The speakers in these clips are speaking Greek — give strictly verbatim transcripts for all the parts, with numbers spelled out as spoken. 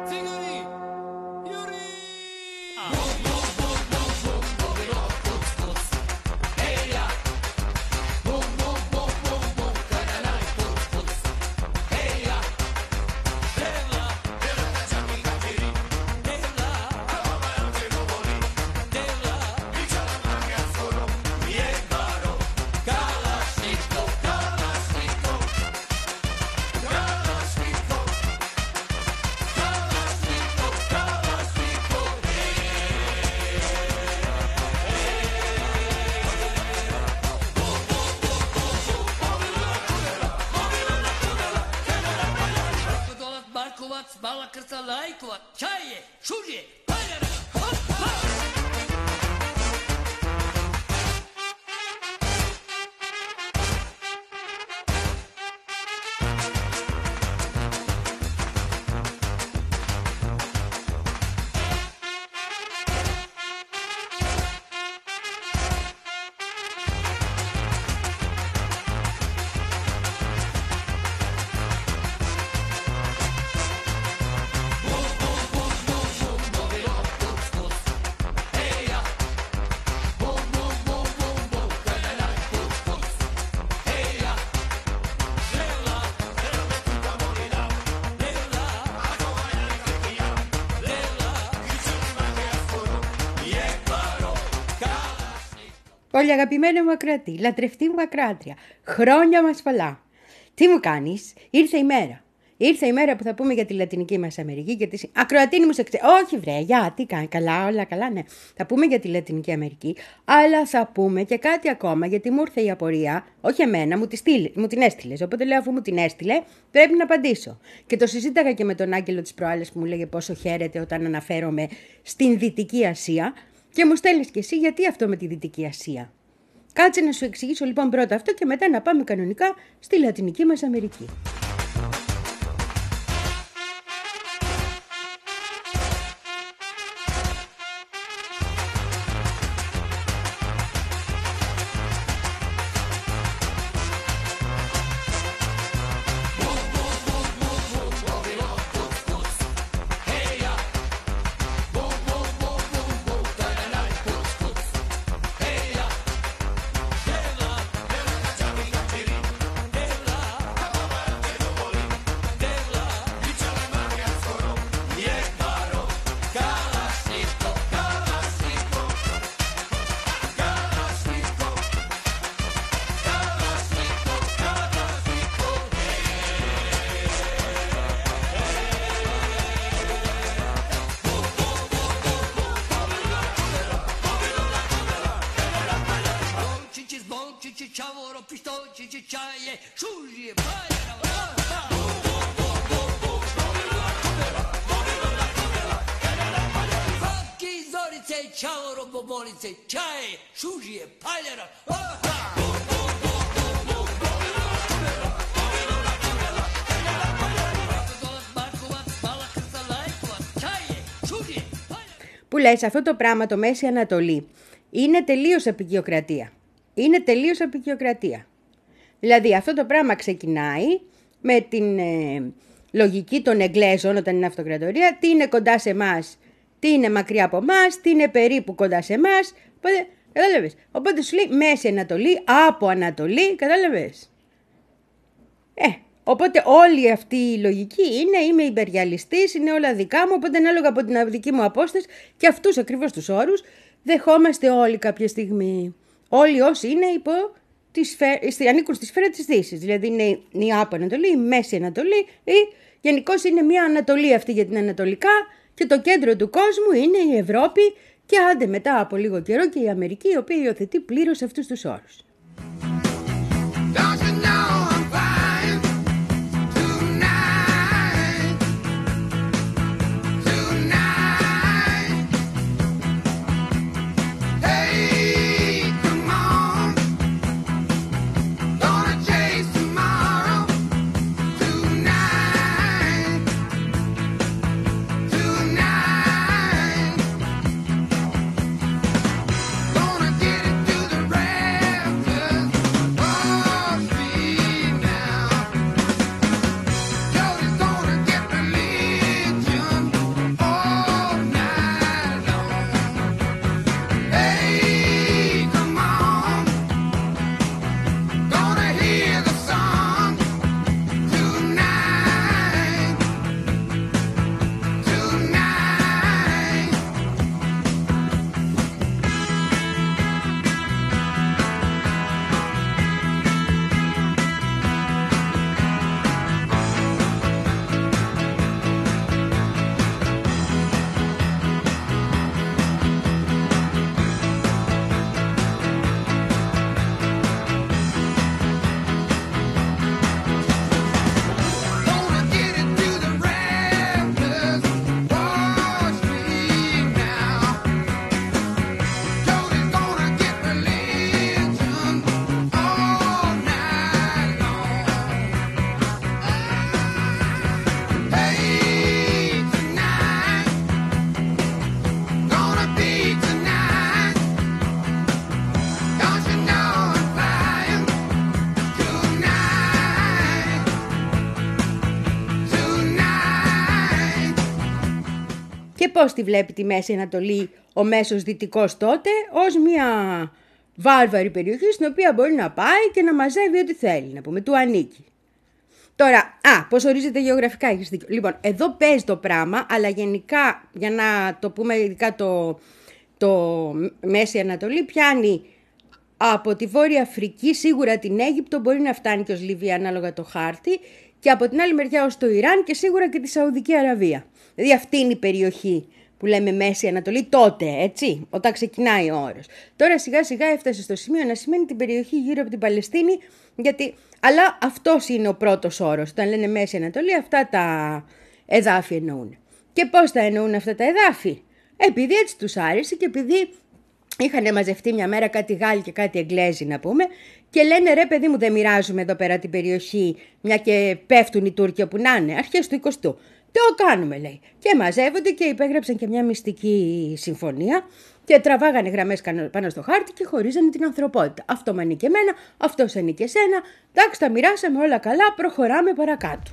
Bala krca lajkova, čaje, šužje, paljara, Πολύ αγαπημένη μου ακροατή, λατρευτή μου ακροάτρια, χρόνια μας πολλά. Τι μου κάνεις, ήρθε η μέρα. Ήρθε η μέρα που θα πούμε για τη Λατινική μας Αμερική και τη... Ακροατίνη μου σε ξέ... Όχι βρε, για, τι κάνει, καλά, όλα καλά, ναι. Θα πούμε για τη Λατινική Αμερική, αλλά θα πούμε και κάτι ακόμα, γιατί μου ήρθε η απορία, όχι εμένα, μου, τη στείλ... μου την έστειλες, οπότε λέω αφού μου την έστειλε, πρέπει να απαντήσω. Και το συζήταγα και με τον Άγγελο της προάλλες που μου λέγε πόσο χαίρεται όταν αναφέρομαι στην Δυτική Ασία και μου στέλνεις και εσύ γιατί αυτό με τη Δυτική Ασία. Κάτσε να σου εξηγήσω λοιπόν πρώτα αυτό και μετά να πάμε κανονικά στη Λατινική μας Αμερική. Που λες αυτό το πράγμα το Μέση Ανατολή είναι τελείως απεικιοκρατία. Είναι τελείως απεικιοκρατία. Δηλαδή αυτό το πράγμα ξεκινάει με την ε, λογική των Εγγλέζων όταν είναι αυτοκρατορία, τι είναι κοντά σε εμάς, τι είναι μακριά από εμάς, τι είναι περίπου κοντά σε εμάς. Οπότε, κατάλαβες. Οπότε σου λέει Μέση Ανατολή, από Ανατολή, κατάλαβες. Ε, οπότε όλη αυτή η λογική είναι είμαι υπεριαλιστής, είναι όλα δικά μου, οπότε ανάλογα από την δική μου απόσταση και αυτούς ακριβώς τους όρους δεχόμαστε όλοι κάποια στιγμή. Όλοι όσοι είναι υπό τη σφαίρα, ανήκουν στη σφαίρα της Δύσης. Δηλαδή είναι η Άπο Ανατολή, η Μέση Ανατολή ή γενικώς είναι μια Ανατολή αυτή για την Ανατολικά και το κέντρο του κόσμου είναι η Ευρώπη και άντε μετά από λίγο καιρό και η Αμερική η οποία υιοθετεί πλήρως αυτούς τους όρους. Και πώς τη βλέπει τη Μέση Ανατολή ο μέσος δυτικός τότε? Ως μια βάρβαρη περιοχή στην οποία μπορεί να πάει και να μαζεύει ό,τι θέλει, να πούμε, του ανήκει. Τώρα, α, πώς ορίζεται γεωγραφικά, έχεις δίκιο. Λοιπόν, εδώ παίζει το πράγμα, αλλά γενικά, για να το πούμε ειδικά το, το Μέση Ανατολή, πιάνει από τη Βόρεια Αφρική, σίγουρα την Αίγυπτο, μπορεί να φτάνει και ως Λιβύη ανάλογα το χάρτη, και από την άλλη μεριά ως το Ιράν και σίγουρα και τη Σαουδική Αραβία. Δηλαδή αυτή είναι η περιοχή που λέμε Μέση Ανατολή τότε, έτσι, όταν ξεκινάει ο όρος. Τώρα σιγά σιγά έφτασε στο σημείο να σημαίνει την περιοχή γύρω από την Παλαιστίνη, γιατί, αλλά αυτός είναι ο πρώτος όρος. Όταν λένε Μέση Ανατολή, αυτά τα εδάφη εννοούν. Και πώς τα εννοούν αυτά τα εδάφη? Επειδή έτσι τους άρεσε και επειδή είχαν μαζευτεί μια μέρα κάτι Γάλλοι και κάτι Εγγλέζοι, να πούμε, και λένε ρε παιδί μου, δεν μοιράζουμε εδώ πέρα την περιοχή, μια και πέφτουν οι Τούρκοι όπου να είναι, αρχές του εικοστού. Το κάνουμε, λέει. Και μαζεύονται και υπέγραψαν και μια μυστική συμφωνία και τραβάγανε γραμμές πάνω στο χάρτη και χωρίζανε την ανθρωπότητα. Αυτό με ανήκε εμένα, αυτός ανήκε εσένα. Εντάξει, τα μοιράσαμε όλα καλά, προχωράμε παρακάτω.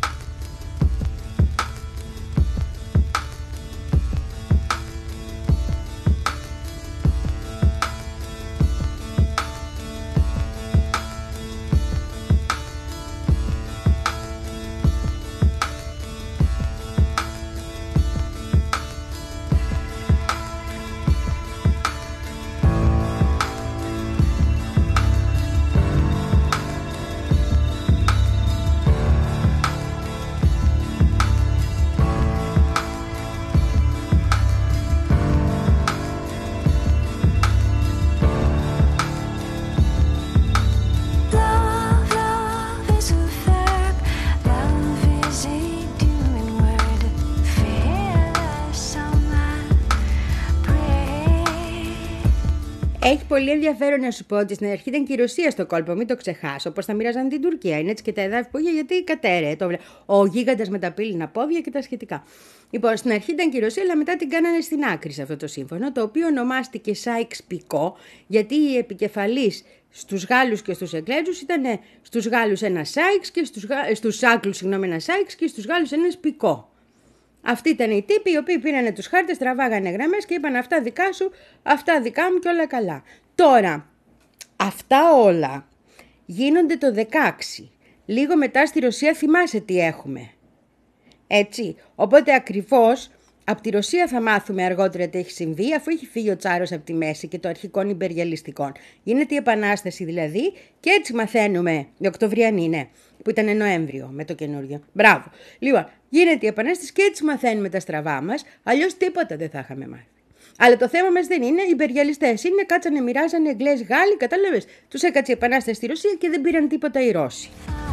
Έχει πολύ ενδιαφέρον να σου πω ότι στην αρχή ήταν και η Ρωσία στο κόλπο, μην το ξεχάσω. Όπως θα μοίραζαν την Τουρκία. Είναι έτσι και τα εδάφη που είχε, γιατί κατέρε. Το... Ο γίγαντας με τα πύληνα πόδια και τα σχετικά. Λοιπόν, στην αρχή ήταν και η Ρωσία, αλλά μετά την κάνανε στην άκρη σε αυτό το σύμφωνο, το οποίο ονομάστηκε Σάικς-Πικό, γιατί η επικεφαλής στους Γάλλους και στους Εγγλέζους ήταν στους Γάλλους ένα Σάικς και στους, Γα... στους Άγγλους, συγγνώμη, ένα Σάικς και στους Γάλλους ένας Πικό. Αυτοί ήταν οι τύποι οι οποίοι πήρανε τους χάρτες, τραβάγανε γραμμές και είπαν αυτά δικά σου, αυτά δικά μου και όλα καλά. Τώρα, αυτά όλα γίνονται το δεκαέξι. Λίγο μετά στη Ρωσία θυμάσαι τι έχουμε. Έτσι, οπότε ακριβώς από τη Ρωσία θα μάθουμε αργότερα τι έχει συμβεί, αφού έχει φύγει ο Τσάρος από τη μέση και το αρχικών υπεριαλιστικών. Γίνεται η Επανάσταση δηλαδή και έτσι μαθαίνουμε, η Οκτωβριανή είναι, που ήταν Νοέμβριο με το καινούριο. Μπράβο. Λοιπόν, γίνεται η Επανάσταση και έτσι μαθαίνουμε τα στραβά μας, αλλιώς τίποτα δεν θα είχαμε μάθει. Αλλά το θέμα μας δεν είναι, οι υπεριαλιστές είναι, κάτσανε, μοιράζανε Εγγλές, Γάλλοι, κατάλαβες. Τους έκατσε η Επανάσταση στη Ρωσία και δεν πήραν τίποτα οι Ρώσοι.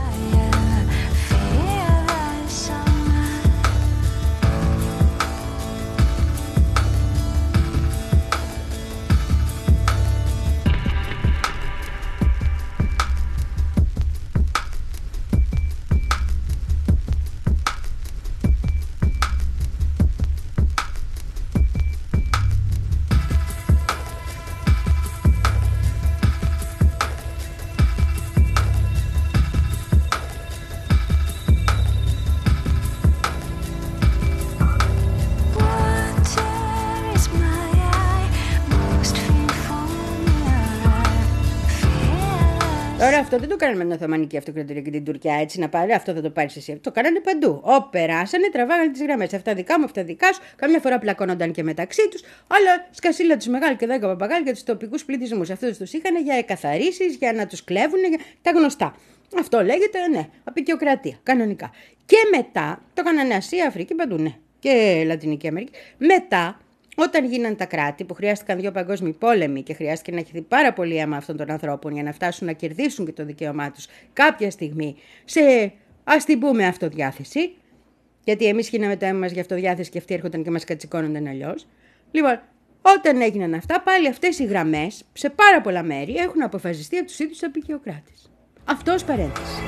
Τώρα αυτό δεν το κάνανε με την Οθωμανική Αυτοκρατορία και την Τουρκία, έτσι να πάρει, αυτό θα το πάρει εσύ. Το κάνανε παντού. Ω, περάσανε, τραβάγανε τις γραμμές. Αυτά δικά μου, αυτά δικά σου. Καμιά φορά πλακώνονταν και μεταξύ τους, αλλά σκασίλα τους μεγάλη και δέκα παπαγάλια για τους τοπικούς πληθυσμούς. Αυτούς τους είχαν για εκαθαρίσεις, για να τους κλέβουν, για τα γνωστά. Αυτό λέγεται, ναι, απεικιοκρατία, κανονικά. Και μετά το κάνανε Ασία, Αφρική, παντού, ναι. Και Λατινική Αμερική. Μετά, όταν γίναν τα κράτη που χρειάστηκαν δύο παγκόσμιοι πόλεμοι και χρειάστηκε να χυθεί πάρα πολύ αίμα αυτών των ανθρώπων για να φτάσουν να κερδίσουν και το δικαίωμά τους κάποια στιγμή σε, ας την πούμε, αυτοδιάθεση, γιατί εμείς χύναμε το αίμα μας για αυτοδιάθεση και αυτοί έρχονταν και μας κατσικώνονταν αλλιώς. Λοιπόν, όταν έγιναν αυτά, πάλι αυτές οι γραμμές σε πάρα πολλά μέρη έχουν αποφασιστεί από τους ίδιους απεικιοκράτες. Αυτό ως παρένθεση.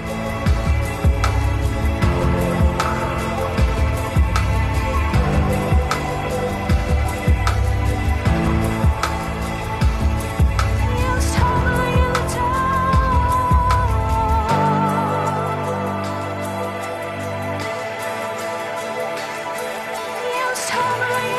Totally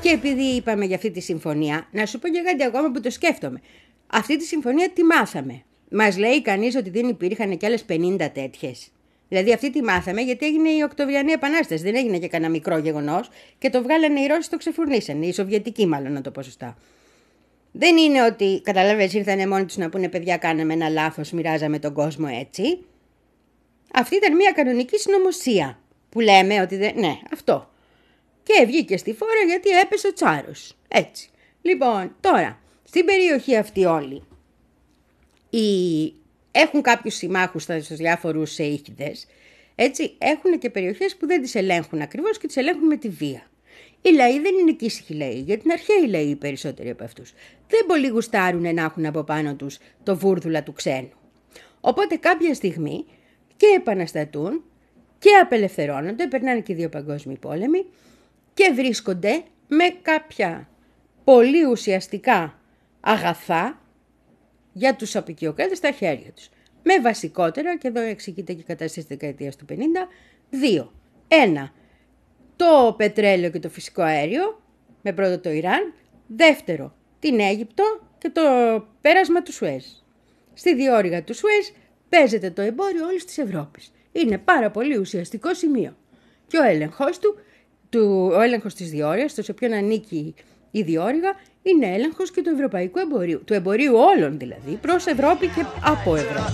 Και επειδή είπαμε για αυτή τη συμφωνία, να σου πω και κάτι ακόμα που το σκέφτομαι. Αυτή τη συμφωνία τη μάθαμε. Μας λέει κανείς ότι δεν υπήρχαν κι άλλες πενήντα τέτοιες? Δηλαδή αυτή τη μάθαμε γιατί έγινε η Οκτωβριανή Επανάσταση. Δεν έγινε και κανένα μικρό γεγονός και το βγάλανε οι Ρώσοι, το ξεφουρνίσανε. Οι Σοβιετικοί, μάλλον να το πω σωστά. Δεν είναι ότι, καταλαβαίνεις, ήρθανε μόνοι τους να πούνε παιδιά, κάναμε ένα λάθος, μοιράζαμε τον κόσμο έτσι. Αυτή ήταν μια κανονική συνωμοσία που λέμε ότι δεν. Ναι, αυτό. Και βγήκε στη φόρα γιατί έπεσε ο Τσάρος. Έτσι. Λοιπόν, τώρα, στην περιοχή αυτή όλοι οι... έχουν κάποιους συμμάχους στους διάφορους ήχηδες. Έτσι, έχουν και περιοχές που δεν τις ελέγχουν ακριβώς και τις ελέγχουν με τη βία. Οι λαοί δεν είναι και ήσυχοι λαοί, γιατί είναι αρχαίοι λαοί οι περισσότεροι από αυτούς. Δεν πολύ γουστάρουν να έχουν από πάνω τους το βούρδουλα του ξένου. Οπότε κάποια στιγμή και επαναστατούν και απελευθερώνονται, περνάνε και δύο παγκόσμιοι πόλεμοι και βρίσκονται με κάποια πολύ ουσιαστικά αγαθά για τους αποικιοκράτες στα χέρια τους. Με βασικότερα, και εδώ εξηγείται και η κατάσταση της δεκαετίας του πενήντα, δύο. Ένα, το πετρέλαιο και το φυσικό αέριο, με πρώτο το Ιράν. Δεύτερο, την Αίγυπτο και το πέρασμα του Σουέζ. Στη διόρυγα του Σουέζ παίζεται το εμπόριο όλης της Ευρώπης. Είναι πάρα πολύ ουσιαστικό σημείο. Και ο έλεγχος του, του ο έλεγχος της διόρυγας, το σε ποιον ανήκει η διόρυγα, είναι έλεγχος και του ευρωπαϊκού εμπορίου. Του εμπορίου όλων δηλαδή, προς Ευρώπη και από Ευρώπη.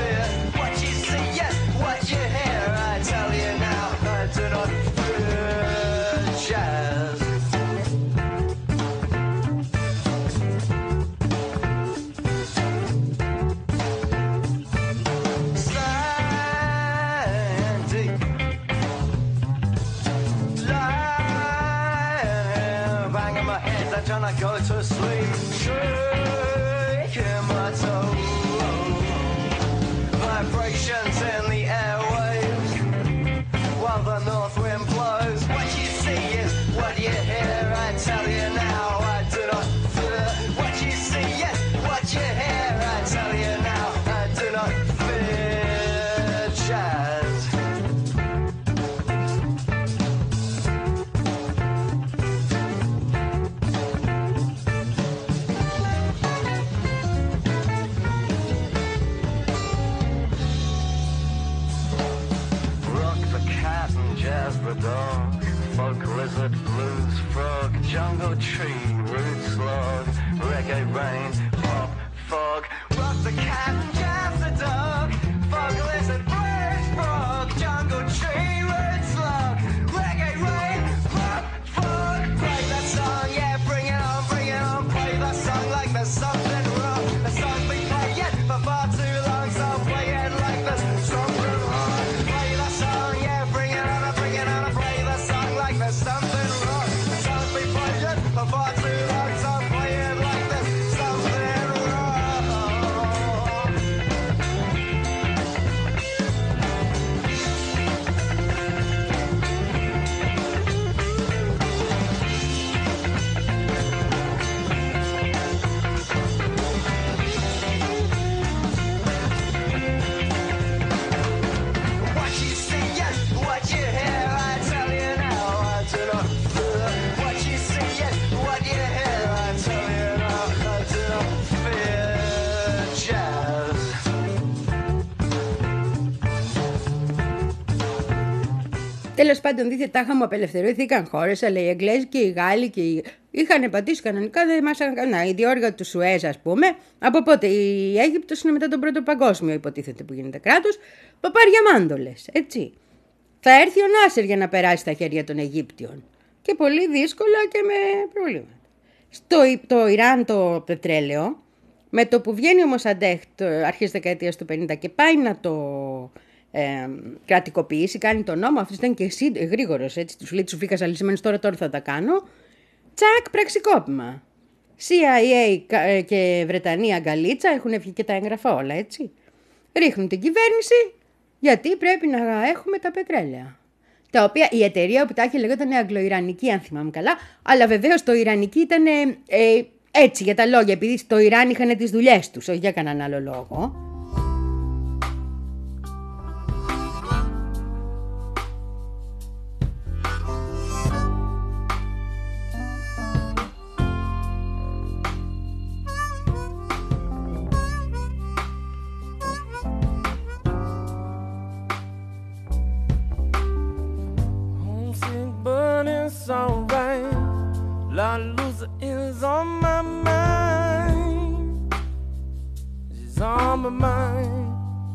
I go to sleep, shaking my toes. Vibrations in the airwaves while the north wind blows. What you see is what you hear. I tell you now, I do not fear. What you see is what you hear. I tell you now, I do not fear jazz. The dog, folk, lizard, blues, frog, jungle tree, root slug, reggae rain, pop, fog. Rock the cat and jazz the dog, folk, lizard, blues, frog, jungle tree, root slug, reggae rain, pop, fog. Play that song, yeah, bring it on, bring it on. Play that song like there's something wrong. The song we play yet for far too long, so play it like there's something wrong. Play that song, yeah, bring it on, bring it on. There's something wrong. The song we played it for far too long, so play it like there's something wrong. What you see is what you hear. I tell you now. What you see is what you hear. I tell you now, I do not fear jazz. Τέλος πάντων, δείτε, τάχα μου απελευθερωθήκαν χώρες, αλλά οι Εγγλέζοι και οι Γάλλοι και οι... είχαν πατήσει κανονικά, δεν μας έκαναν. Η διόρυγα του Σουέζ, ας πούμε, από πότε η Αίγυπτος είναι μετά τον Πρώτο Παγκόσμιο, υποτίθεται, που γίνεται κράτος, παπάρια μάντολες, έτσι. Θα έρθει ο Νάσερ για να περάσει στα χέρια των Αιγύπτιων. Και πολύ δύσκολα και με προβλήματα. Στο το Ιράν το πετρέλαιο, με το που βγαίνει ο Μοσαντέχ αρχές δεκαετίας του πενήντα και πάει να το ε, κρατικοποιήσει, κάνει τον νόμο, αυτός ήταν και εσύ γρήγορος, έτσι, τους λέει τους βρήκα ζαλισμένους, τώρα τώρα θα τα κάνω. Τσακ, πραξικόπημα. σι άι έι και Βρετανία αγκαλίτσα, έχουν βγει και τα έγγραφα όλα, έτσι. Ρίχνουν την κυβέρνηση, γιατί πρέπει να έχουμε τα πετρέλαια. Τα οποία η εταιρεία που τα είχε λεγόταν Αγγλοϊρανική, αν θυμάμαι καλά, αλλά βεβαίως το Ιρανική ήταν ε, ε, έτσι για τα λόγια, επειδή στο Ιράν είχαν τις δουλειές τους, όχι για κανέναν άλλο λόγο. it's alright. La Lusa is on my mind. She's on my mind.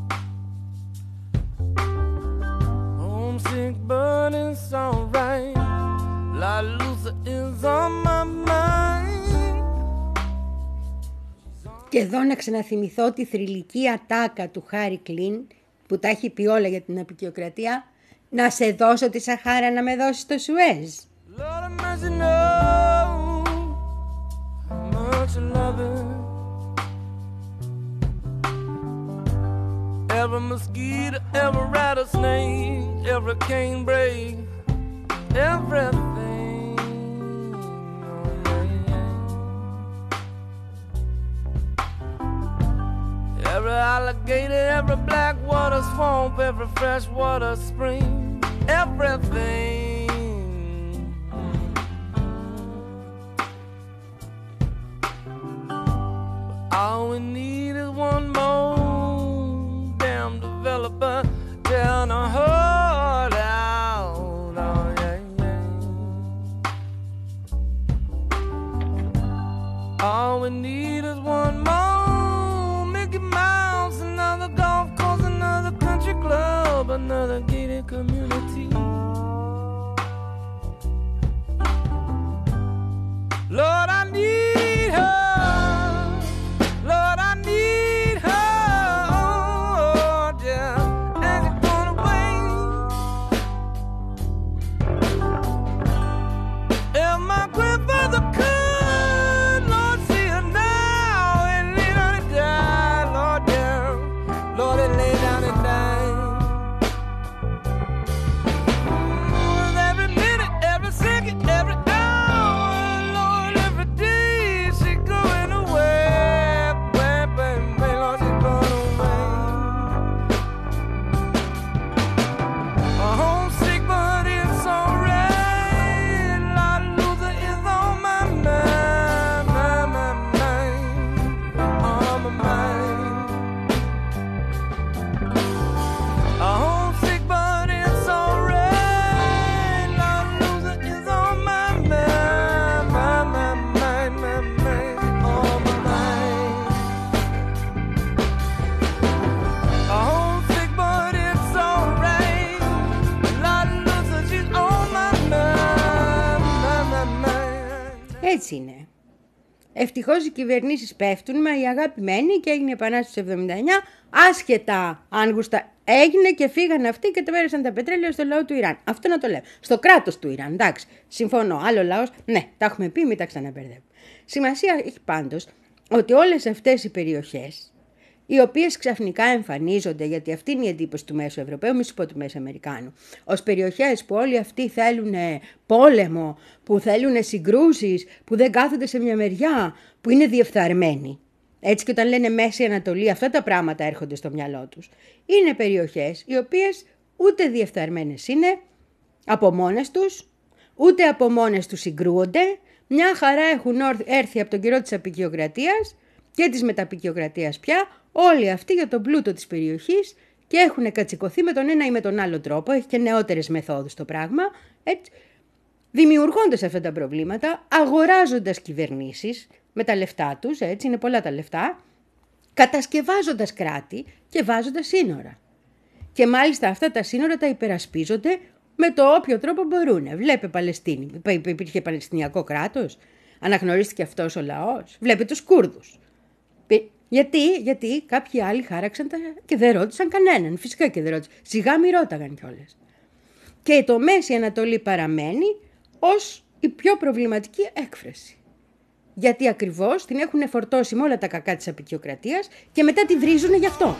Homesick, but it's alright. La Lusa is on my mind. Και εδώ να ξαναθυμηθώ τη θρυλική ατάκα του Χάρι Κλίν που τα έχει πει όλα για την αποικιοκρατία. Να σε δώσω τη Σαχάρα να με δώσεις το Σουέζ. Lord have mercy, know how much I love it. Every mosquito, every rattlesnake, every canebrake, everything. Oh, yeah, yeah. Every alligator, every black water swamp, every freshwater spring, everything. All we need is one more damn developer down a heart out. Oh, yeah, yeah. All we need is one more Mickey Mouse, another golf course, another country club, another gated community. Lord, I need her. Έτσι είναι. Ευτυχώς οι κυβερνήσεις πέφτουν, μα η αγάπη μένει και έγινε η Επανάσταση του εβδομήντα εννιά, άσχετα αν γουστα... έγινε και φύγαν αυτοί και τεβέρεσαν τα πετρέλαια στο λαό του Ιράν. Αυτό να το λέω. Στο κράτος του Ιράν, εντάξει, συμφωνώ. Άλλο λαός, ναι, τα έχουμε πει, μην τα ξαναμπερδεύουμε. Σημασία έχει πάντως ότι όλες αυτές οι περιοχές, οι οποίες ξαφνικά εμφανίζονται, γιατί αυτή είναι η εντύπωση του Μέσου Ευρωπαίου, μη σου πω του Μέσου Αμερικάνου, ως περιοχές που όλοι αυτοί θέλουν πόλεμο, που θέλουν συγκρούσεις, που δεν κάθονται σε μια μεριά, που είναι διεφθαρμένοι. Έτσι και όταν λένε Μέση Ανατολή, αυτά τα πράγματα έρχονται στο μυαλό τους. Είναι περιοχές οι οποίες ούτε διεφθαρμένες είναι από μόνες τους, ούτε από μόνες τους συγκρούονται, μια χαρά έχουν έρθει από τον καιρό της αποικιοκρατίας και της μεταπικιοκρατίας πια, όλοι αυτοί για τον πλούτο της περιοχής και έχουν κατσικωθεί με τον ένα ή με τον άλλο τρόπο, έχει και νεότερες μεθόδους το πράγμα, έτσι, δημιουργώντας αυτά τα προβλήματα, αγοράζοντας κυβερνήσεις με τα λεφτά τους, έτσι είναι πολλά τα λεφτά, κατασκευάζοντας κράτη και βάζοντας σύνορα. Και μάλιστα αυτά τα σύνορα τα υπερασπίζονται με το όποιο τρόπο μπορούν. Βλέπε Παλαιστίνη, υπήρχε Παλαιστινιακό κράτος, αναγνωρίστηκε αυτός ο λαός, βλέπε τους Κούρδους. Γιατί, γιατί κάποιοι άλλοι χάραξαν τα... και δεν ρώτησαν κανέναν, φυσικά και δεν ρώτησαν, σιγά μη ρώταγαν κιόλας. Και το Μέση Ανατολή παραμένει ως η πιο προβληματική έκφραση. Γιατί ακριβώς την έχουν φορτώσει με όλα τα κακά της αποικιοκρατίας και μετά τη βρίζουν γι' αυτό.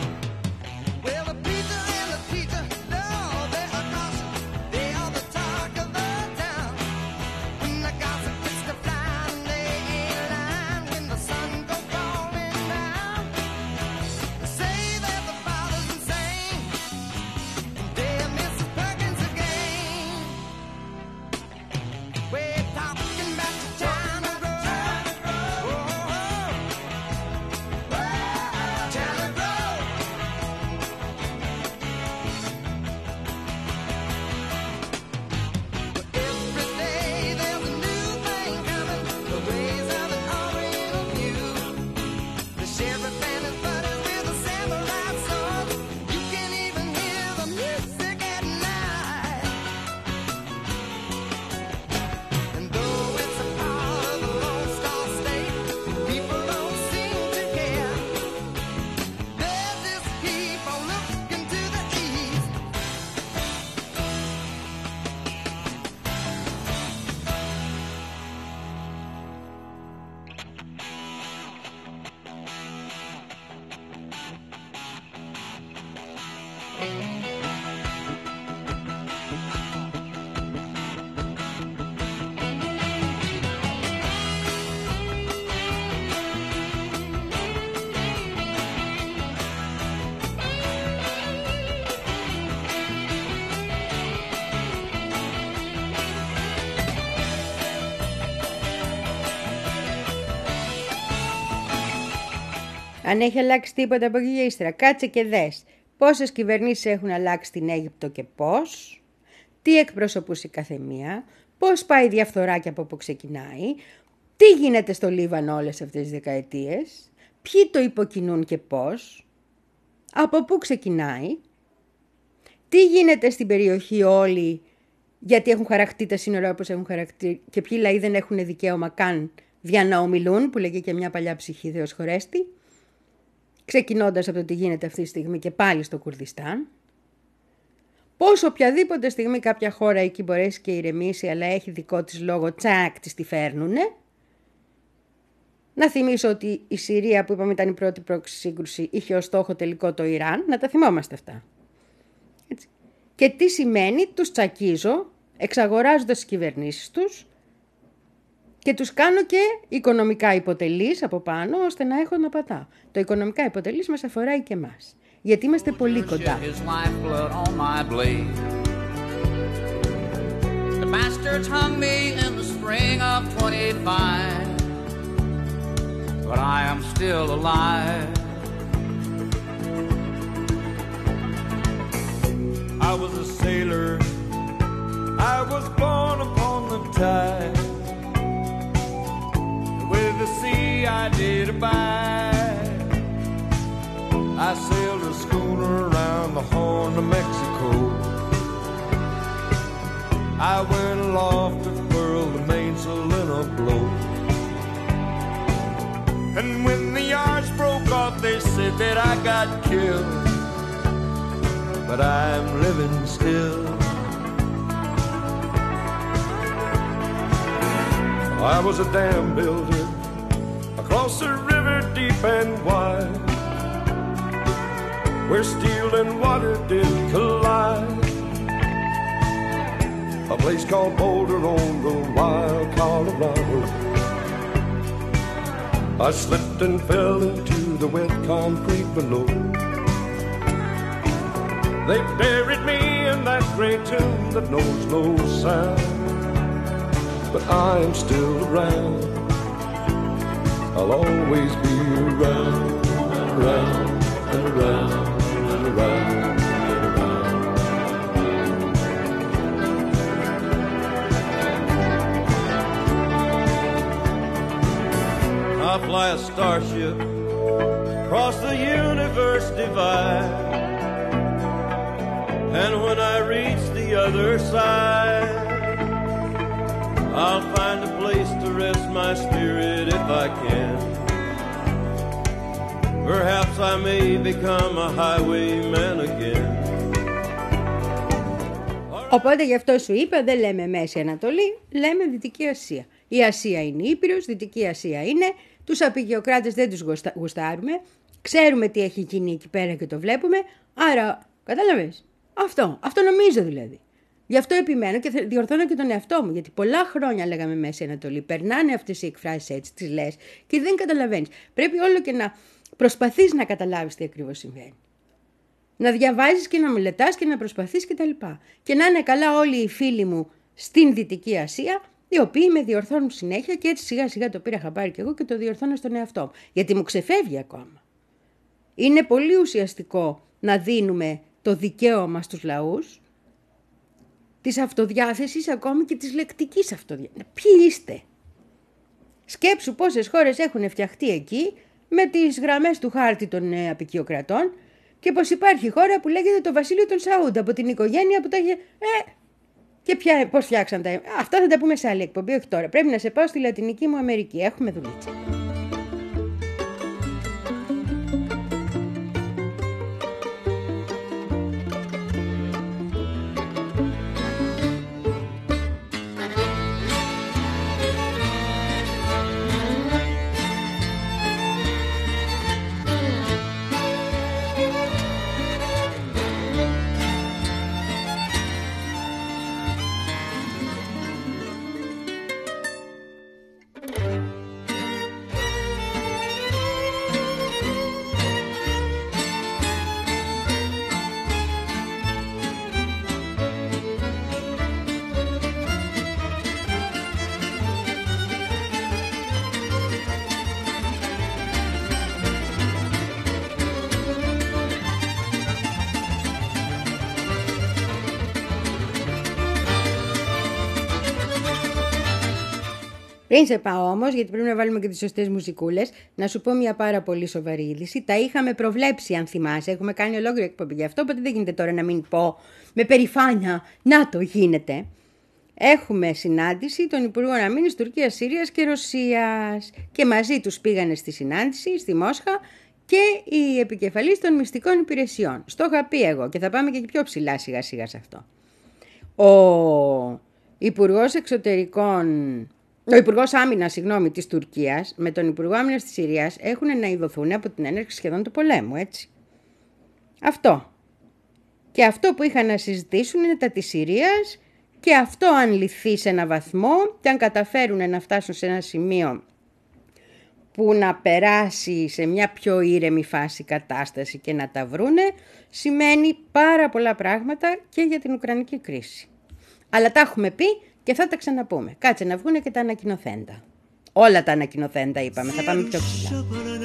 Well, the pizza and the teacher, no, they are awesome. They are the target. Αν έχει αλλάξει τίποτα από εκεί για ύστερα, κάτσε και δες πόσες κυβερνήσεις έχουν αλλάξει στην Αίγυπτο και πώς, τι εκπροσωπούσε η καθεμία, πώς πάει η διαφθορά και από πού ξεκινάει, τι γίνεται στο Λίβανο όλες αυτές τις δεκαετίες, ποιοι το υποκινούν και πώς, από πού ξεκινάει, τι γίνεται στην περιοχή όλη, γιατί έχουν χαραχτεί τα σύνορα όπως έχουν χαραχτεί και ποιοι λαοί δεν έχουν δικαίωμα καν δια να ομιλούν, που λέγει και μια παλιά ψυχή Θεός χωρέστη, ξεκινώντας από το τι γίνεται αυτή τη στιγμή και πάλι στο Κουρδιστάν. Πώς οποιαδήποτε στιγμή κάποια χώρα εκεί μπορέσει και ηρεμήσει, αλλά έχει δικό της λόγο, τσακ, της τη φέρνουνε. Να θυμίσω ότι η Συρία που είπαμε ήταν η πρώτη πρόξη σύγκρουση είχε ως στόχο τελικό το Ιράν, να τα θυμόμαστε αυτά. Έτσι. Και τι σημαίνει, τους τσακίζω, εξαγοράζοντας τις κυβερνήσεις τους και τους κάνω και οικονομικά υποτελείς από πάνω, ώστε να έχω να πατάω. Το οικονομικά υποτελείς μας αφοράει και εμάς, γιατί είμαστε πολύ κοντά. The bastards hung me in the spring of twenty-five, but I am still alive. I was a sailor, I was born upon the tide. With the sea I did abide. I sailed a schooner around the Horn of Mexico. I went aloft to furl the mainsail in a blow. And when the yards broke off, they said that I got killed. But I'm living still. I was a dam builder across a river deep and wide, where steel and water did collide. A place called Boulder on the wild Colorado. I slipped and fell into the wet concrete below. They buried me in that great tomb that knows no sound. But I'm still around. I'll always be around, around, and around, and around, and around. I fly a starship across the universe divide, and when I reach the other side, I'll find a place to rest my spirit if I can. Perhaps I may become a highwayman again. Οπότε γι' αυτό σου είπα, δεν λέμε Μέση Ανατολή, λέμε Δυτική Ασία. Η Ασία είναι Ήπειρος, Δυτική Ασία είναι, τους απεικιοκράτες δεν τους γουστάρουμε, ξέρουμε τι έχει γίνει εκεί πέρα και το βλέπουμε, άρα κατάλαβες, αυτό, αυτό νομίζω δηλαδή. Γι' αυτό επιμένω και θα διορθώνω και τον εαυτό μου, γιατί πολλά χρόνια λέγαμε Μέση Ανατολή, περνάνε αυτές οι εκφράσεις έτσι, τις λες και δεν καταλαβαίνεις. Πρέπει όλο και να προσπαθείς να καταλάβεις τι ακριβώς συμβαίνει. Να διαβάζεις και να μελετάς και να προσπαθείς κτλ. Και, και να είναι καλά όλοι οι φίλοι μου στην Δυτική Ασία, οι οποίοι με διορθώνουν συνέχεια και έτσι σιγά σιγά το πήρα χαμπάρι και εγώ και το διορθώνω στον εαυτό μου. Γιατί μου ξεφεύγει ακόμα. Είναι πολύ ουσιαστικό να δίνουμε το δικαίωμα στους λαούς, της αυτοδιάθεσης, ακόμη και της λεκτικής αυτοδιάθεσης. Ποιοι είστε? Σκέψου πόσες χώρες έχουν φτιαχτεί εκεί με τις γραμμές του χάρτη των ε, απεικιοκρατών και πως υπάρχει χώρα που λέγεται το Βασίλειο των Σαούντ, από την οικογένεια που τα είχε... Ε, και ποια, πώς φτιάξαν τα... Αυτά θα τα πούμε σε άλλη εκπομπή, όχι τώρα. Πρέπει να σε πάω στη Λατινική μου Αμερική. Έχουμε δουλίτσα. Πριν σε πάω όμως, γιατί πρέπει να βάλουμε και τις σωστές μουσικούλες, να σου πω μια πάρα πολύ σοβαρή είδηση. Τα είχαμε προβλέψει, αν θυμάσαι. Έχουμε κάνει ολόκληρη εκπομπή γι' αυτό, οπότε δεν γίνεται τώρα να μην πω με περηφάνεια. Να το γίνεται. Έχουμε συνάντηση των Υπουργών Αμήνης Τουρκίας, Συρίας και Ρωσίας. Και μαζί τους πήγανε στη συνάντηση, στη Μόσχα, και οι επικεφαλής των μυστικών υπηρεσιών. Στο είχα πει εγώ και θα πάμε και πιο ψηλά σιγά σιγά σε αυτό. Ο Υπουργός Εξωτερικών, ο Υπουργός Άμυνας, συγγνώμη, της Τουρκίας με τον Υπουργό Άμυνας της Συρίας έχουν να ειδωθούν από την έναρξη σχεδόν του πολέμου, έτσι. Αυτό. Και αυτό που είχαν να συζητήσουν είναι τα της Συρίας και αυτό αν λυθεί σε ένα βαθμό και αν καταφέρουν να φτάσουν σε ένα σημείο που να περάσει σε μια πιο ήρεμη φάση κατάσταση και να τα βρούνε, σημαίνει πάρα πολλά πράγματα και για την Ουκρανική κρίση. Αλλά τα έχουμε πει και θα τα ξαναπούμε. Κάτσε να βγούνε και τα ανακοινοθέντα. Όλα τα ανακοινοθέντα είπαμε, θα πάμε πιο ψηλά.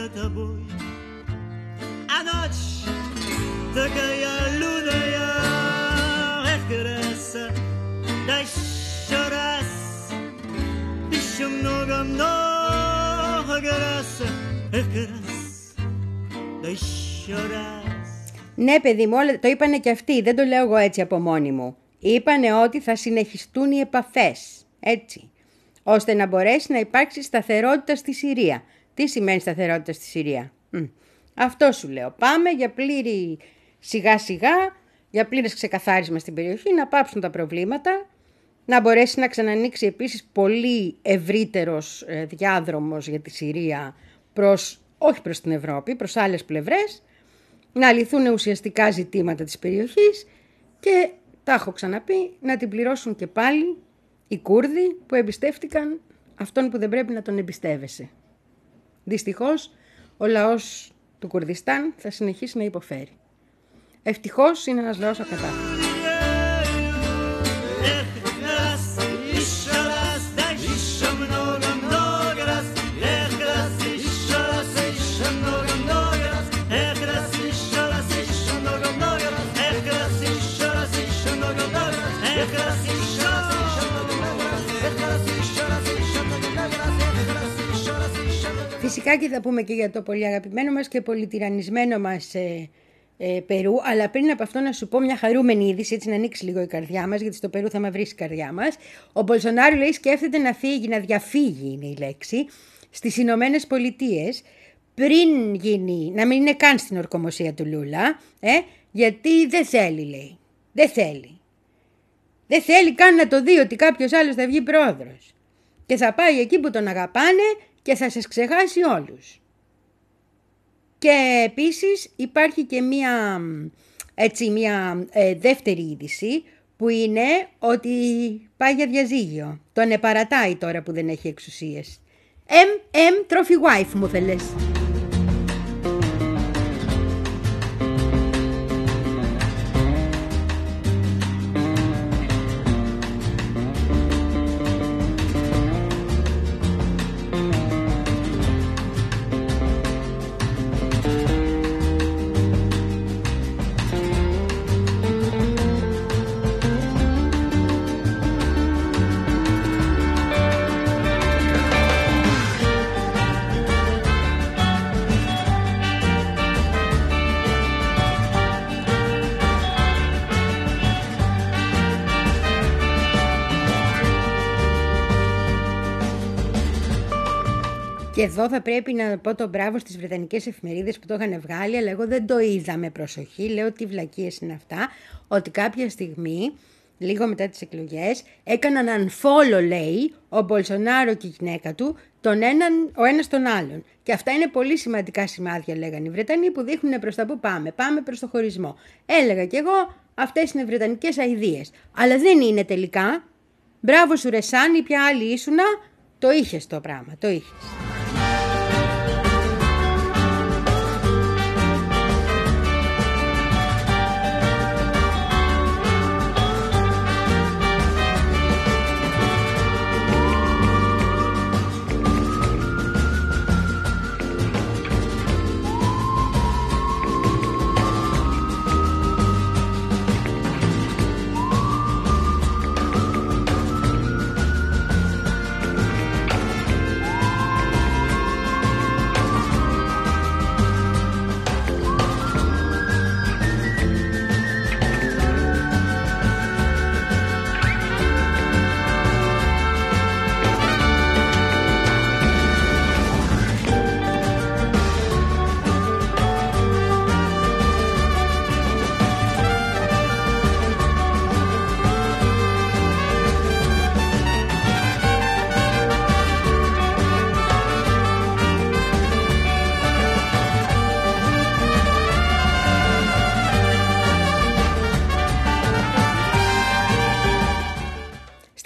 Ναι παιδί μου, όλα, το είπανε και αυτοί, δεν το λέω εγώ έτσι από μόνη μου. Είπανε ότι θα συνεχιστούν οι επαφές, έτσι, ώστε να μπορέσει να υπάρξει σταθερότητα στη Συρία. Τι σημαίνει σταθερότητα στη Συρία? Μ. Αυτό σου λέω. Πάμε για πλήρη σιγά σιγά, για πλήρες ξεκαθάρισμα στην περιοχή, να πάψουν τα προβλήματα, να μπορέσει να ξανανοίξει επίσης πολύ ευρύτερος διάδρομος για τη Συρία, προς, όχι προς την Ευρώπη, προς άλλες πλευρές, να λυθούν ουσιαστικά ζητήματα της περιοχής και, τα έχω ξαναπεί, να την πληρώσουν και πάλι οι Κούρδοι που εμπιστεύτηκαν αυτόν που δεν πρέπει να τον εμπιστεύεσαι. Δυστυχώς, ο λαός του Κουρδιστάν θα συνεχίσει να υποφέρει. Ευτυχώς είναι ένας λαός ακατάλληλος. Φυσικά και θα πούμε και για το πολύ αγαπημένο μας και πολύ τυραννισμένο μας ε, ε, Περού, αλλά πριν από αυτό να σου πω μια χαρούμενη είδηση, έτσι να ανοίξει λίγο η καρδιά μας, γιατί στο Περού θα μαυρίσει η καρδιά μας. Ο Μπολσονάρο, λέει, σκέφτεται να φύγει, να διαφύγει είναι η λέξη, στις Ηνωμένες Πολιτείες, πριν γίνει, να μην είναι καν στην ορκομοσία του Λούλα, ε, γιατί δεν θέλει, λέει, δεν θέλει. Δεν θέλει καν να το δει ότι κάποιος άλλος θα βγει πρόεδρος. Και θα πάει εκεί που τον αγαπάνε και θα σας ξεχάσει όλους. Και επίσης υπάρχει και μία, έτσι, μία ε, δεύτερη είδηση που είναι ότι πάει για διαζύγιο. Τον επαρατάει τώρα που δεν έχει εξουσίες. Εμ, εμ, trophy wife μου θέλες. Και εδώ θα πρέπει να πω το μπράβο στις βρετανικές εφημερίδες που το είχαν βγάλει, αλλά εγώ δεν το είδα με προσοχή. Λέω τι βλακίες είναι αυτά, ότι κάποια στιγμή, λίγο μετά τις εκλογές, έκαναν unfollow, λέει, ο Μπολσονάρο και η γυναίκα του, τον έναν, ο ένας τον άλλον. Και αυτά είναι πολύ σημαντικά σημάδια, λέγανε οι Βρετανοί, που δείχνουν προς τα που πάμε. Πάμε προς το χωρισμό. Έλεγα κι εγώ, αυτές είναι βρετανικές αηδίες. Αλλά δεν είναι τελικά. Μπράβο σου, Ρεσάν, ή ποια άλλη ήσουνα, το είχες το πράγμα, το είχες.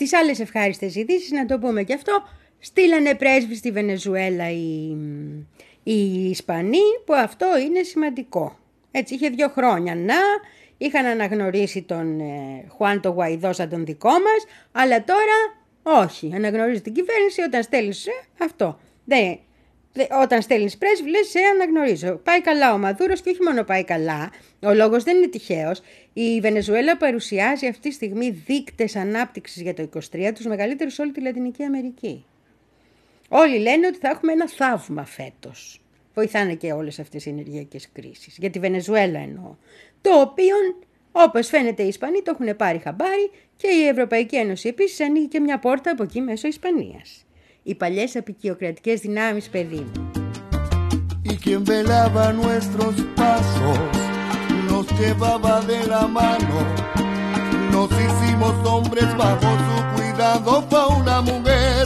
Στις άλλες ευχάριστες ειδήσεις, να το πούμε και αυτό, στείλανε πρέσβη στη Βενεζουέλα οι, οι Ισπανοί, που αυτό είναι σημαντικό. Έτσι, είχε δύο χρόνια να είχαν αναγνωρίσει τον ε, Χουάν το Γουαϊδό σαν τον δικό μας, αλλά τώρα όχι, αναγνωρίζει την κυβέρνηση όταν στέλνεις ε, αυτό. Δεν, δε, όταν στέλνεις πρέσβη λες σε αναγνωρίζω. Πάει καλά ο Μαδούρος και όχι μόνο πάει καλά, ο λόγος δεν είναι τυχαίος. Η Βενεζουέλα παρουσιάζει αυτή τη στιγμή δείκτες ανάπτυξης για το είκοσι τρία, τους μεγαλύτερους σε όλη τη Λατινική Αμερική. Όλοι λένε ότι θα έχουμε ένα θαύμα φέτος. Βοηθάνε και όλες αυτές οι ενεργειακές κρίσεις. Για τη Βενεζουέλα εννοώ. Το οποίο, όπως φαίνεται, οι Ισπανοί το έχουν πάρει χαμπάρι και η Ευρωπαϊκή Ένωση επίσης ανοίγει και μια πόρτα από εκεί μέσω Ισπανίας. Οι παλιές απικιοκρατικές δυνάμεις, παιδί μου. Y quien velaba nuestros pasos nos llevaba de la mano. Nos hicimos hombres bajo su cuidado, fue una mujer.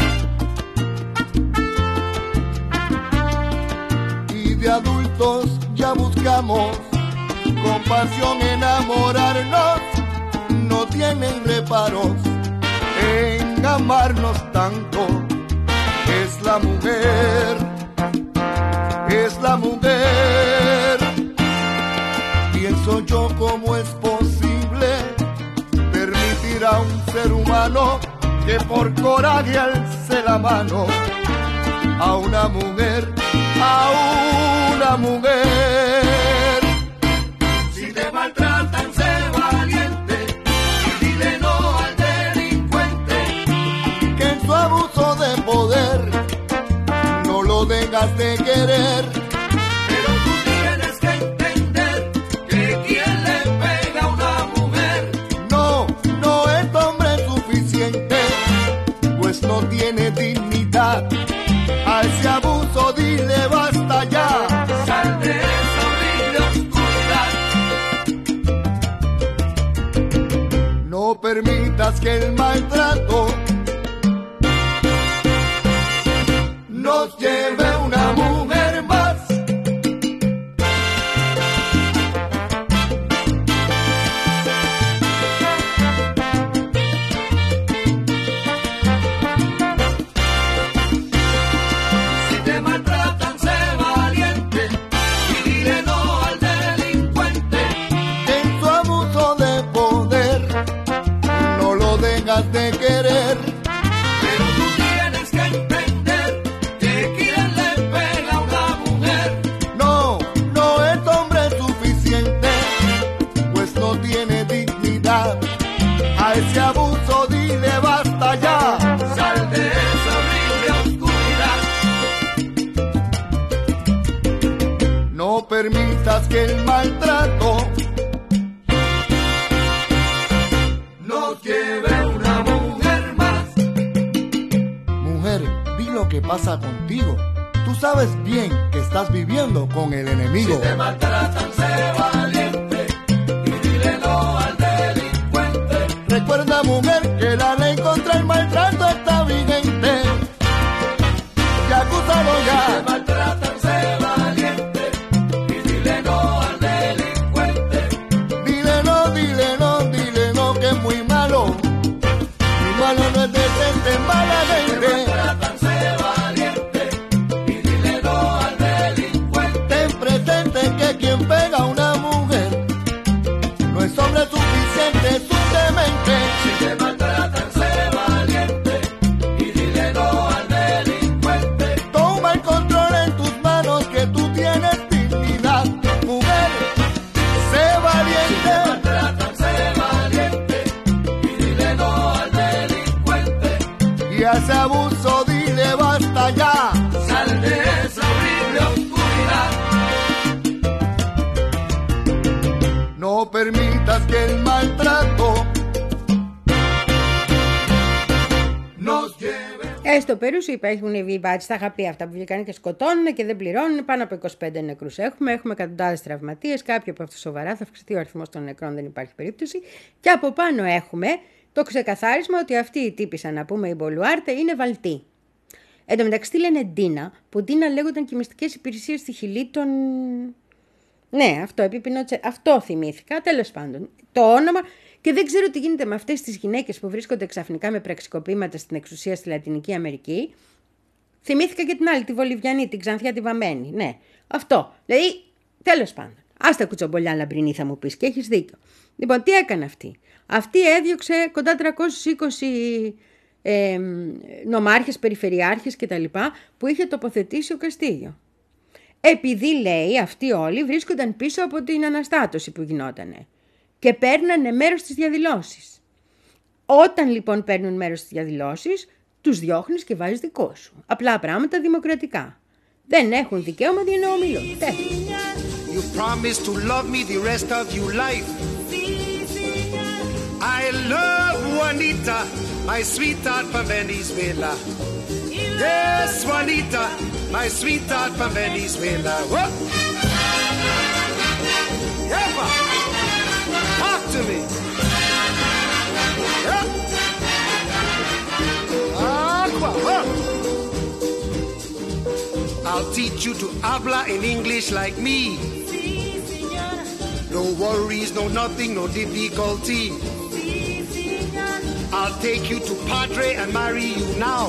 Y de adultos ya buscamos con pasión enamorarnos. No tienen reparos en amarnos tanto. Es la mujer, es la mujer. Pienso yo cómo es posible permitir a un ser humano que por coraje alce la mano a una mujer, a una mujer. Si te maltratan, sé valiente y dile no al delincuente, que en su abuso de poder no lo dejas de querer. Pero tú tienes que entender que quien le pega a una mujer no, no es hombre suficiente, pues no tiene dignidad. A ese abuso dile basta ya. Sal de esa horrible oscuridad. No permitas que el maltrato nos lleve una mujer más. Si te maltratan, sé valiente y dile no al delincuente, que en su abuso de poder no lo dejas de querer. Pero tú tienes que entender que quien le pega a una mujer no, no es hombre suficiente, pues no tiene dignidad. A ese abuso dile basta ya. Sal de esa horrible oscuridad. No permitas que el maltrato nos lleve una mujer más. Mujer, di lo que pasa contigo. Tú sabes bien que estás viviendo con el enemigo. Si te maltratan, sé valiente y dile no al delincuente. Recuerda, mujer, que la ley contra el maltrato está vigente. Y acúsalo ya. Si te maltratan, sé valiente y dile no al delincuente. Dile no, dile no, dile no, que es muy malo. Muy malo no es decente, mala gente. Si te maltratan, sé valiente y dile no al delincuente. Ten presente que quien pega a una mujer no es hombre suficiente, es un demente. Si te maltratan, sé valiente y dile no al delincuente. Toma el control en tus manos, que tú tienes dignidad. Mujer, sé valiente. Si te maltratan, sé valiente y dile no al delincuente. Y a ese abuso dile basta ya. Sal de esa horrible oscuridad. No permitas que el maltrato nos lleve. Ε, στο Περού υπάρχουν οι μπάτσοι, τα είχα πει αυτά που βγήκαν και σκοτώνουν και δεν πληρώνουν. Πάνω από είκοσι πέντε νεκρούς έχουμε. Έχουμε εκατοντάδες τραυματίες. Κάποιοι από αυτούς σοβαρά. Θα αυξηθεί ο αριθμός των νεκρών, δεν υπάρχει περίπτωση. Και από πάνω έχουμε το ξεκαθάρισμα ότι αυτή η τύπισσα, να πούμε, η Μπολουάρτε, είναι βαλτή. Εν τω μεταξύ τη λένε Ντίνα, που Ντίνα λέγονταν και οι μυστικές υπηρεσίες στη Χιλή των. Ναι, αυτό, επί Πινότσε, αυτό θυμήθηκα, τέλος πάντων. Το όνομα, Και δεν ξέρω τι γίνεται με αυτές τις γυναίκες που βρίσκονται ξαφνικά με πραξικοπήματα στην εξουσία στη Λατινική Αμερική. Θυμήθηκα και την άλλη, τη Βολιβιανή, την Ξανθιά τη Βαμμένη. Ναι, αυτό. Δηλαδή, τέλος πάντων. Άστα κουτσομπολιά λαμπρινή θα μου πεις και έχεις δίκιο. Λοιπόν, τι έκανε αυτή. Αυτή έδιωξε κοντά τριακόσιους είκοσι ε, νομάρχες, περιφερειάρχες κτλ. Που είχε τοποθετήσει ο Καστίγιο. Επειδή, λέει, αυτοί όλοι βρίσκονταν πίσω από την αναστάτωση που γινότανε και παίρνανε μέρος στις διαδηλώσεις. Όταν λοιπόν παίρνουν μέρος στις διαδηλώσεις, τους διώχνεις και βάζεις δικό σου. Απλά πράγματα δημοκρατικά. Δεν έχουν δικαίωμα να ομιλούν. You promise to love me the rest of your life. I love Juanita, my sweetheart from Venezuela. Yes, Juanita, my sweetheart from Venezuela. Whoa. Ever. Talk to me. Yeah. Aqua. Huh. I'll teach you to habla in English like me. No worries, no nothing, no difficulty. I'll take you to Padre and marry you now.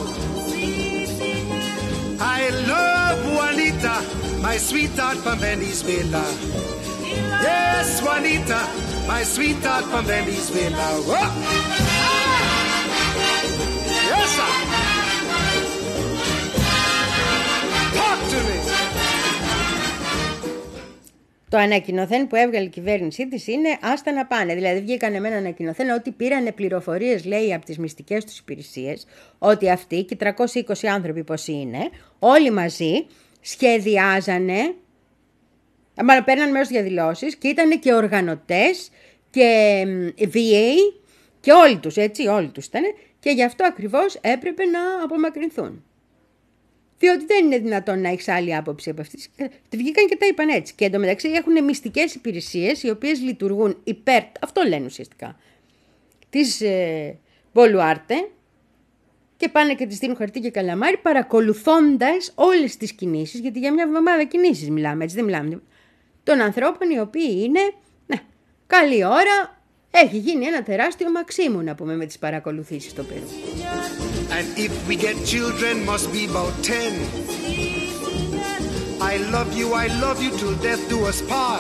I love Juanita, my sweetheart from Venezuela. Yes, Juanita, my sweetheart from Venezuela. Whoa. Yes, sir. Talk to me. Το ανακοινωθέν που έβγαλε η κυβέρνησή της είναι άστα να πάνε. Δηλαδή βγήκανε με ένα ανακοινωθέν ότι πήρανε πληροφορίες, λέει, από τις μυστικές τους υπηρεσίες, ότι αυτοί και οι τριακόσιοι είκοσι άνθρωποι πόσοι είναι, όλοι μαζί σχεδιάζανε, μάλλον παίρναν μέρος διαδηλώσεις και ήταν και οργανωτές και βι έι και όλοι τους, έτσι, όλοι τους ήταν, και γι' αυτό ακριβώς έπρεπε να απομακρυνθούν. Διότι δεν είναι δυνατόν να έχεις άλλη άποψη από αυτές. Τη βγήκαν και τα είπαν έτσι. Και εντωμεταξύ έχουν μυστικές υπηρεσίες οι οποίες λειτουργούν υπέρ, αυτό λένε ουσιαστικά, της ε, Μπολουάρτε, και πάνε και τις δίνουν χαρτί και καλαμάρι παρακολουθώντας όλες τις κινήσεις, γιατί για μια εβδομάδα κινήσεις μιλάμε, έτσι δεν μιλάμε, των ανθρώπων οι οποίοι είναι, ναι, καλή ώρα. Έχει γίνει ένα τεράστιο μαξίμου, να πούμε, με τις παρακολουθήσεις στο Περού. And if we get children, must be about ten. I love you, I love you till death do us part.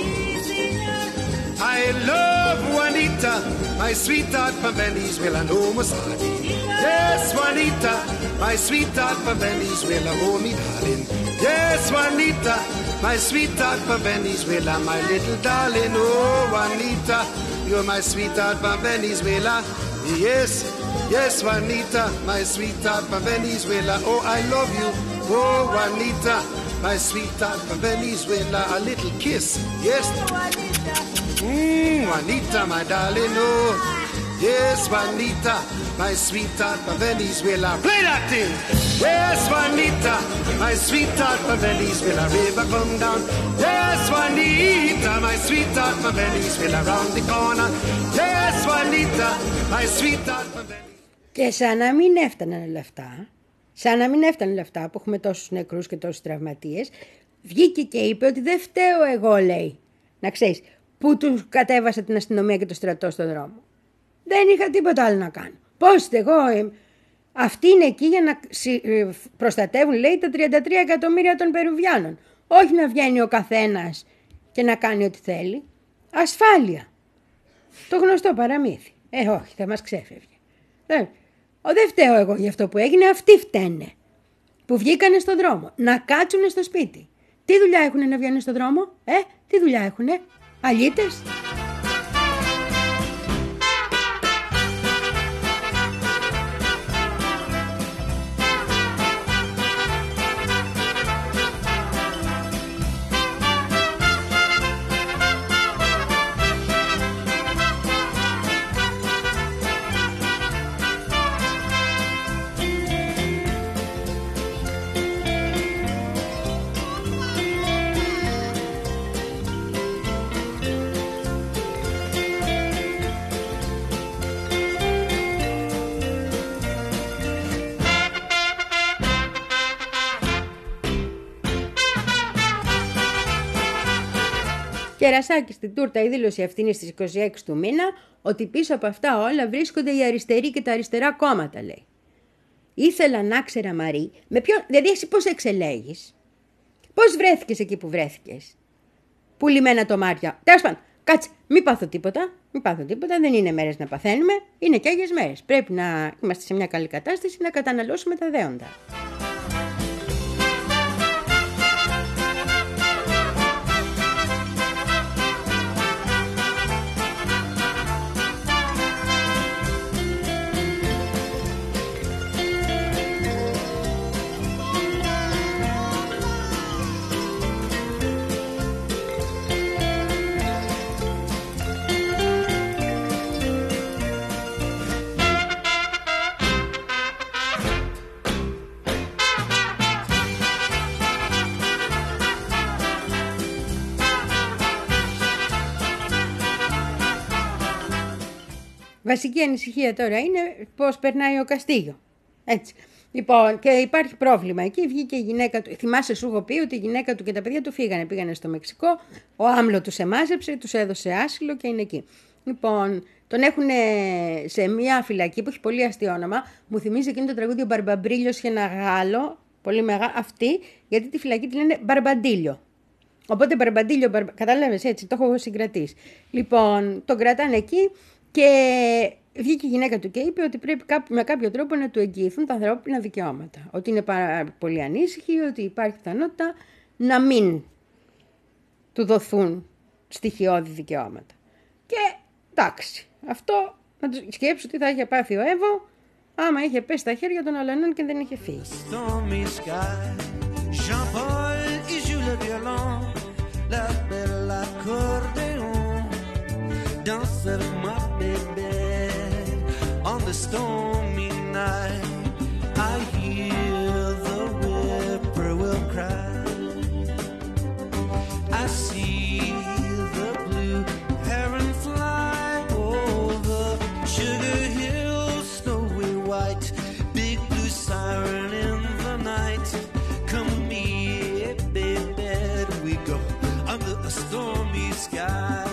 I love Juanita, my sweetheart from Venezuela, no Masadi. Yes, Juanita, my sweetheart from Venezuela, oh me darling. Yes, Juanita, my sweetheart from Venezuela, my little darling, oh Juanita, you're my sweetheart from Venezuela. Yes, yes, Juanita, my sweetheart from Venezuela, oh I love you, oh Juanita, my sweetheart from Venezuela, a little kiss, yes. Mmm, Juanita, my darling, oh. Yes, Juanita, my sweetheart from Venezuela. Play that thing! Yes, Juanita, my sweetheart from Venezuela. River come down. Yes, Juanita, my sweetheart from Venezuela. Round the corner. Yes, Juanita, my sweetheart from Venezuela. Και σαν να μην έφταναν λεφτά, σαν να μην έφταναν λεφτά που έχουμε τόσους νεκρούς και τόσους τραυματίες, βγήκε και είπε ότι δεν φταίω εγώ, λέει, να ξέρεις, που τους κατέβασα την αστυνομία και το στρατό στον δρόμο. Δεν είχα τίποτα άλλο να κάνω. Πώς εγώ, ε, αυτοί είναι εκεί για να προστατεύουν, λέει, τα τριάντα τρία εκατομμύρια των Περουβιάνων. Όχι να βγαίνει ο καθένας και να κάνει ό,τι θέλει. Ασφάλεια. Το γνωστό παραμύθι. Ε, όχι, θα μας ξέφευγε. Δεν, δεν φταίω εγώ για αυτό που έγινε, αυτοί φταίνε. Που βγήκανε στον δρόμο. Να κάτσουνε στο σπίτι. Τι δουλειά έχουνε να βγαίνουν στον δρόμο, ε, τι δουλειά έχουνε, αλήτες. Κερασάκι στην τούρτα, η δήλωση αυτή είναι στις είκοσι έξι του μήνα, ότι πίσω από αυτά όλα βρίσκονται οι αριστεροί και τα αριστερά κόμματα, λέει. Ήθελα να ξέρα, Μαρή, με ποιον, δηλαδή εσύ πώς εξελέγεις, πώς βρέθηκες εκεί που βρέθηκες, πουλημένα το Μάρια. Τέλος πάντων, κάτσε, μη πάθω τίποτα, μη πάθω τίποτα, δεν είναι μέρες να παθαίνουμε, είναι και άγιες μέρες. Πρέπει να είμαστε σε μια καλή κατάσταση να καταναλώσουμε τα δέοντα. Βασική ανησυχία τώρα είναι πώς περνάει ο Καστίγιο. Έτσι. Λοιπόν, και υπάρχει πρόβλημα. Εκεί βγήκε η γυναίκα του. Θυμάσαι, σου έχω πει ότι η γυναίκα του και τα παιδιά του φύγανε. Πήγανε στο Μεξικό. Ο άμλο τους εμάζεψε, τους έδωσε άσυλο και είναι εκεί. Λοιπόν, τον έχουν σε μια φυλακή που έχει πολύ αστείο όνομα. Μου θυμίζει εκείνο το τραγούδι ο Μπαρμπαμπρίλιος και ένα Γάλλο. Πολύ μεγάλο. Αυτή, γιατί τη φυλακή τη λένε Μπαρμπαντήλιο. Οπότε Μπαρμπαντήλιο, μπαρμπα... κατάλαβες, έτσι, το έχω συγκρατήσει. Λοιπόν, τον κρατάνε εκεί. Και βγήκε η γυναίκα του και είπε ότι πρέπει με κάποιο τρόπο να του εγγυηθούν τα ανθρώπινα δικαιώματα. Ότι είναι πάρα πολύ ανήσυχη, ότι υπάρχει πιθανότητα να μην του δοθούν στοιχειώδη δικαιώματα. Και εντάξει, αυτό να του σκέψω τι θα είχε πάθει ο Εύω άμα είχε πέσει στα χέρια των Αλανών και δεν είχε φύγει. Dance with my baby on the stormy night. I hear the whippoorwill cry. I see the blue heron fly over Sugar Hill, snowy white, big blue siren in the night. Come with me, baby, we go under a stormy sky.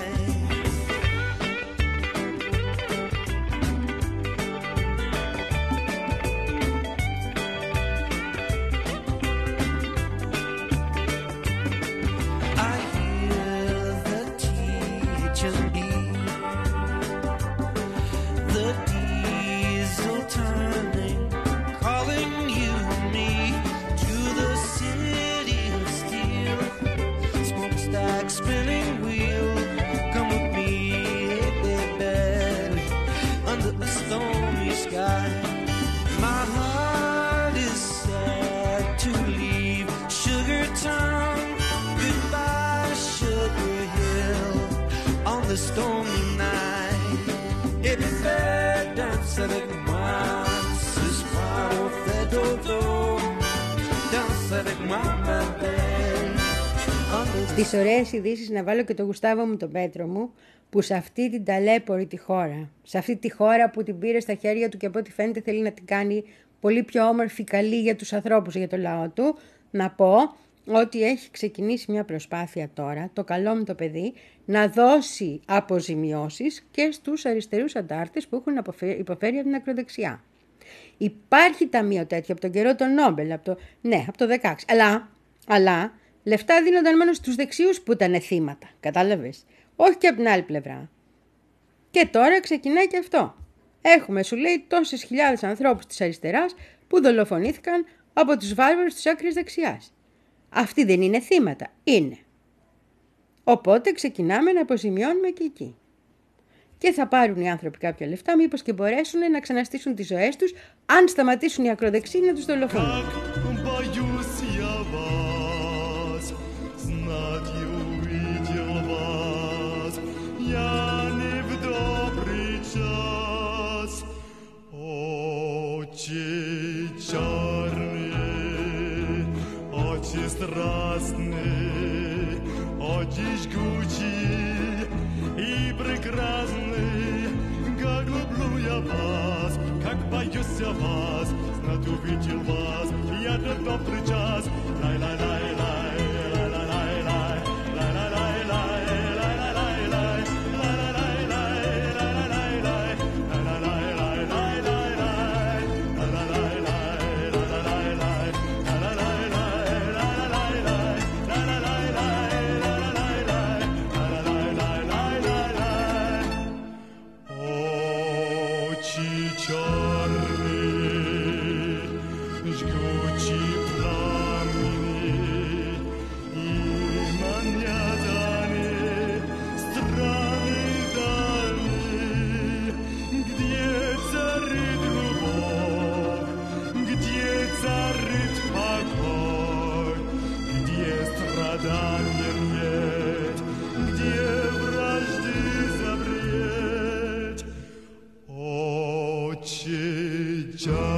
Stormy night, et fait danse avec moi ce soir au fait dodo, danse avec moi ma belle. Στις ωραίες ειδήσεις να βάλω και το Γουστάβο μου τον Πέτρο μου, που σε αυτή την ταλέπορη τη χώρα, σε αυτή τη χώρα που την πήρε στα χέρια του και από ό,τι φαίνεται θέλει να την κάνει πολύ πιο όμορφη, καλή για τους ανθρώπους, για το λαό του, να πω ότι έχει ξεκινήσει μια προσπάθεια τώρα, το καλό μου το παιδί, να δώσει αποζημιώσεις και στους αριστερούς αντάρτες που έχουν υποφέρει από την ακροδεξιά. Υπάρχει ταμείο τέτοιο από τον καιρό των Νόμπελ, από το, ναι, από το δεκαέξι, αλλά, αλλά λεφτά δίνονταν μόνο στους δεξιούς που ήταν θύματα, κατάλαβες, όχι και από την άλλη πλευρά. Και τώρα ξεκινάει και αυτό. Έχουμε, σου λέει, τόσες χιλιάδες ανθρώπους της αριστεράς που δολοφονήθηκαν από τους βάρβαρους της άκρης δεξιάς. Αυτοί δεν είναι θύματα, είναι. Οπότε ξεκινάμε να αποζημιώνουμε και εκεί. Και θα πάρουν οι άνθρωποι κάποια λεφτά, μήπως και μπορέσουν να ξαναστήσουν τις ζωές τους, αν σταματήσουν οι ακροδεξιοί να τους δολοφονούν. Страстный, очень жгучий и прекрасный, как люблю я вас, как боюсь я вас, знать увидел вас, я до добрый час, лай-лай-лай-лай, лай-лай-лай-лай, лай-лай-лай-лай.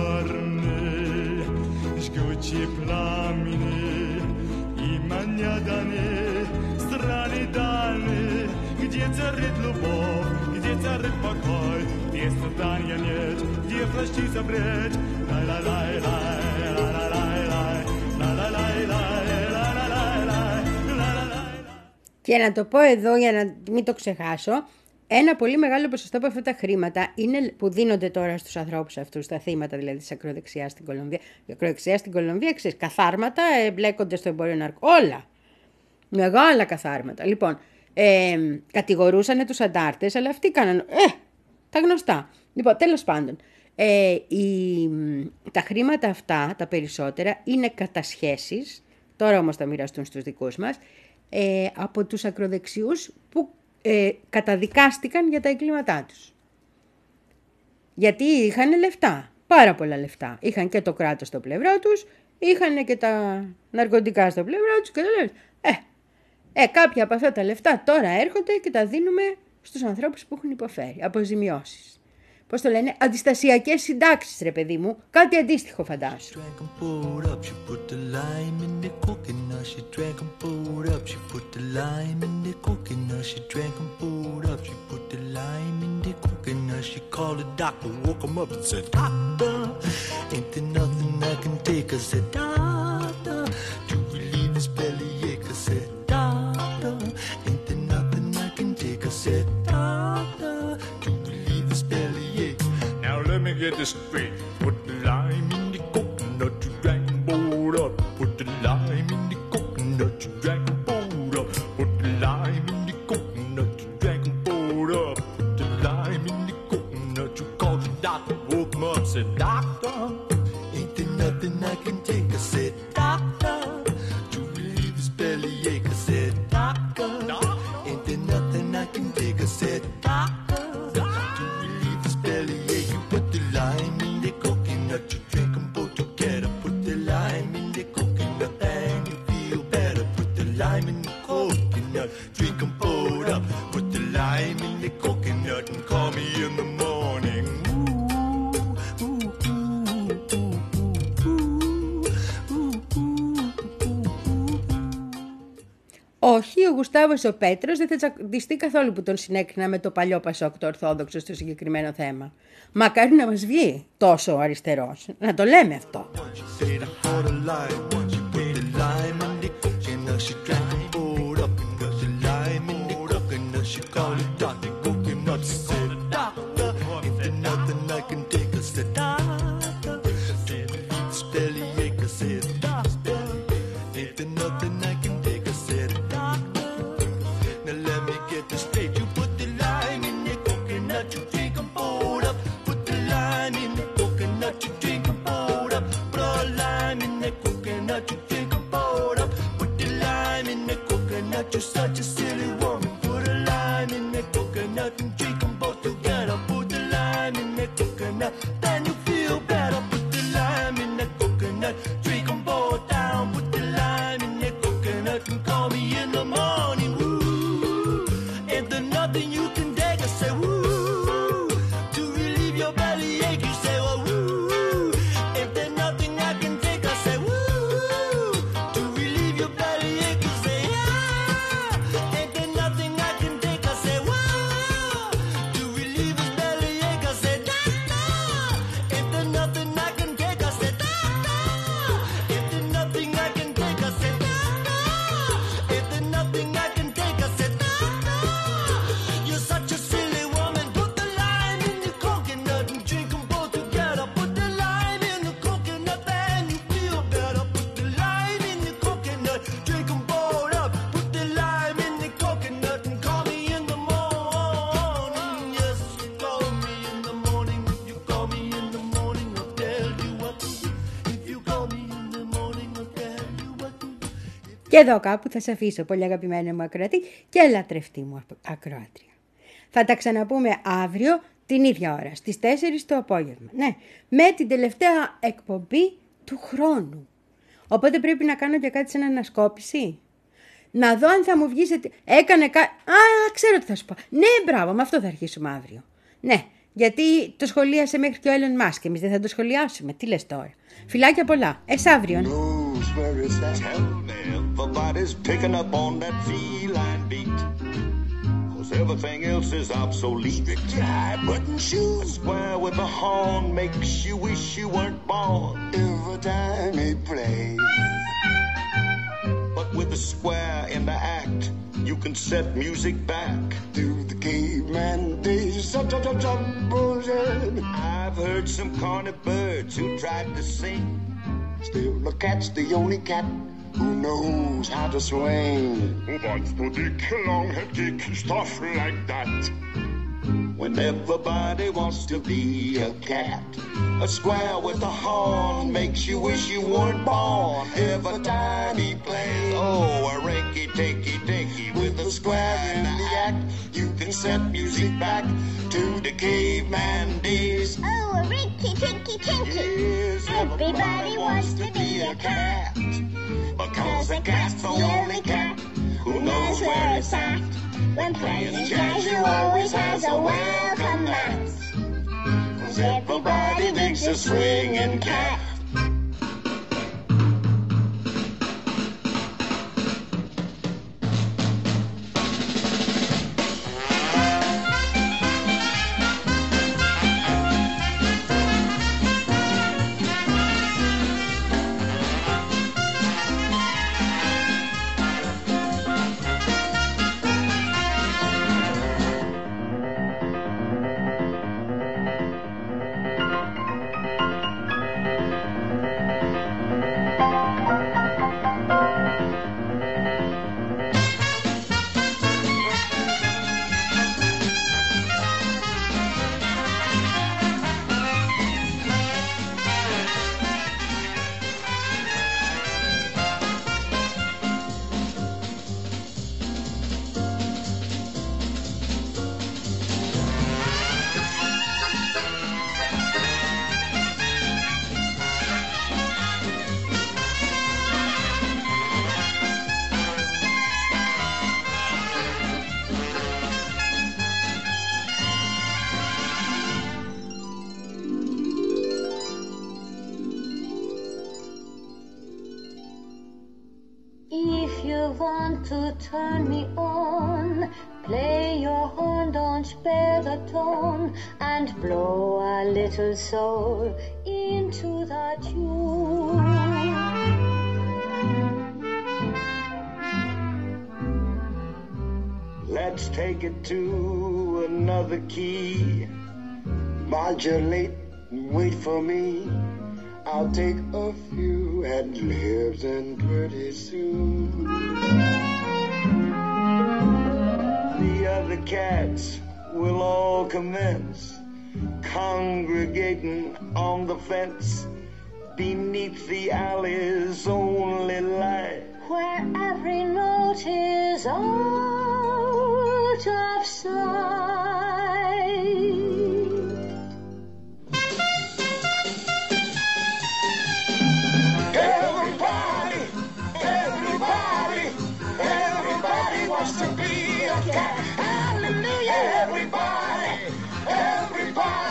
черные, жгучие пламени, и меня даны страны дальние, где царит любовь, где царит покой, где страдания нет, где прочти забреть. Ла-ла-лай-лай, ла-ла-лай-лай, ла-ла-лай-лай, ла-ла-лай-лай, ла-ла-лай. Και να το πω εδώ για να μην το ξεχάσω, ένα πολύ μεγάλο ποσοστό από αυτά τα χρήματα είναι που δίνονται τώρα στους ανθρώπους αυτούς, τα θύματα δηλαδή της ακροδεξιάς στην Κολομβία. Η ακροδεξιά στην Κολομβία, ξέρεις, καθάρματα, εμπλέκονται στο εμπόριο ναρκών, όλα. Μεγάλα καθάρματα. Λοιπόν, ε, κατηγορούσαν τους αντάρτες, αλλά αυτοί κάνανε, ε, τα γνωστά. Λοιπόν, τέλος πάντων, ε, η, τα χρήματα αυτά, τα περισσότερα, είναι κατασχέσεις, τώρα όμως θα μοιραστούν στους δικούς μας, ε, από τους ακροδεξιούς που ε, καταδικάστηκαν για τα εγκλήματά τους. Γιατί είχαν λεφτά, πάρα πολλά λεφτά. Είχαν και το κράτος στο πλευρό τους, είχαν και τα ναρκωτικά στο πλευρό τους και το ε, ε, κάποια από αυτά τα λεφτά τώρα έρχονται και τα δίνουμε στους ανθρώπους που έχουν υποφέρει, αποζημιώσεις. Πώς το λένε, αντιστασιακές συντάξεις, ρε παιδί μου, κάτι αντίστοιχο φαντάσου. Let me get this straight. Put the lime in the coconut, you drag and bold up. Put the lime in the coconut, you drag and bold up. Put the lime in the coconut, you drag and bold up. Put the lime in the coconut, you called the doctor, woke him up, said, Doctor, ain't there nothing I can take? I said, Doctor, to relieve his bellyache. I said, Doctor, ain't there nothing I can take? I said, Doctor, to relieve his bellyache. Put the lime in the coconut, you drink them both together. Put the lime in the coconut and you feel better. Put the lime in the coconut, drink them both up. Put the lime in the coconut and call me in the morning. Ooh, ooh, ooh, ooh, ooh, ooh, ooh. Όχι, ο Γουστάβος ο Πέτρος δεν θα τσαντιστεί καθόλου που τον συνέκρινα με το παλιό Πασόκ, το Ορθόδοξο, στο συγκεκριμένο θέμα. Μακάρι να μας βγει τόσο αριστερός. Να το λέμε αυτό. You're such a silly woman. Put a lime in the coconut and drink them both together. Put the lime in the coconut, then you feel better. Put the lime in the coconut, drink them both down. Put the lime in the coconut and call me in the morning. Woo, ain't there nothing you can take? I say woo, to relieve your belly ache. You say well woo, ain't there nothing I can take? I say woo, to relieve your belly ache. You say yeah. Και εδώ κάπου θα σε αφήσω, πολύ αγαπημένα μου ακροατή και λατρευτή μου ακροάτρια. Θα τα ξαναπούμε αύριο την ίδια ώρα, στις τέσσερις το απόγευμα. Ναι, με την τελευταία εκπομπή του χρόνου. Οπότε πρέπει να κάνω και κάτι σαν ανασκόπηση. Να δω αν θα μου βγει σε... Έκανε κάτι... Α, ξέρω τι θα σου πω. Ναι, μπράβο, με αυτό θα αρχίσουμε αύριο. Ναι, Γιατί το σχολίασε μέχρι και ο Elon Musk. Εμείς δεν θα το σχολιάσουμε. Τι λες τώρα. Φιλάκια πολλά. Εσάβριον. Everybody's picking up on that feline beat. Cause everything else is obsolete. Strict tie button shoes. A square with a horn makes you wish you weren't born. Every time he plays. But with the square in the act, you can set music back to the caveman days. I've heard some corny birds who tried to sing. Still the cat's the only cat who knows how to swing. What's the dick, long head kick, stuff like that? When everybody wants to be a cat, a square with a horn makes you wish you weren't born. Every time he plays, oh, a rinky-tinky dinky with a square in the act, you can set music back to the caveman days. Oh, a rinky-tinky tinky. Yes, everybody wants to be a cat. Because a cat's the only cat who knows where it's at. When playing jazz, you always has a welcome mat. Cause everybody thinks a swinging cat. Turn me on, play your horn, don't spare the tone, and blow a little soul into the tune. Let's take it to another key. Modulate and wait for me. I'll take a few ad-libs and pretty soon the other cats will all commence congregating on the fence beneath the alley's only light, where every note is out of sight. Everybody, everybody, everybody wants to be a cat. Hallelujah, everybody, everybody.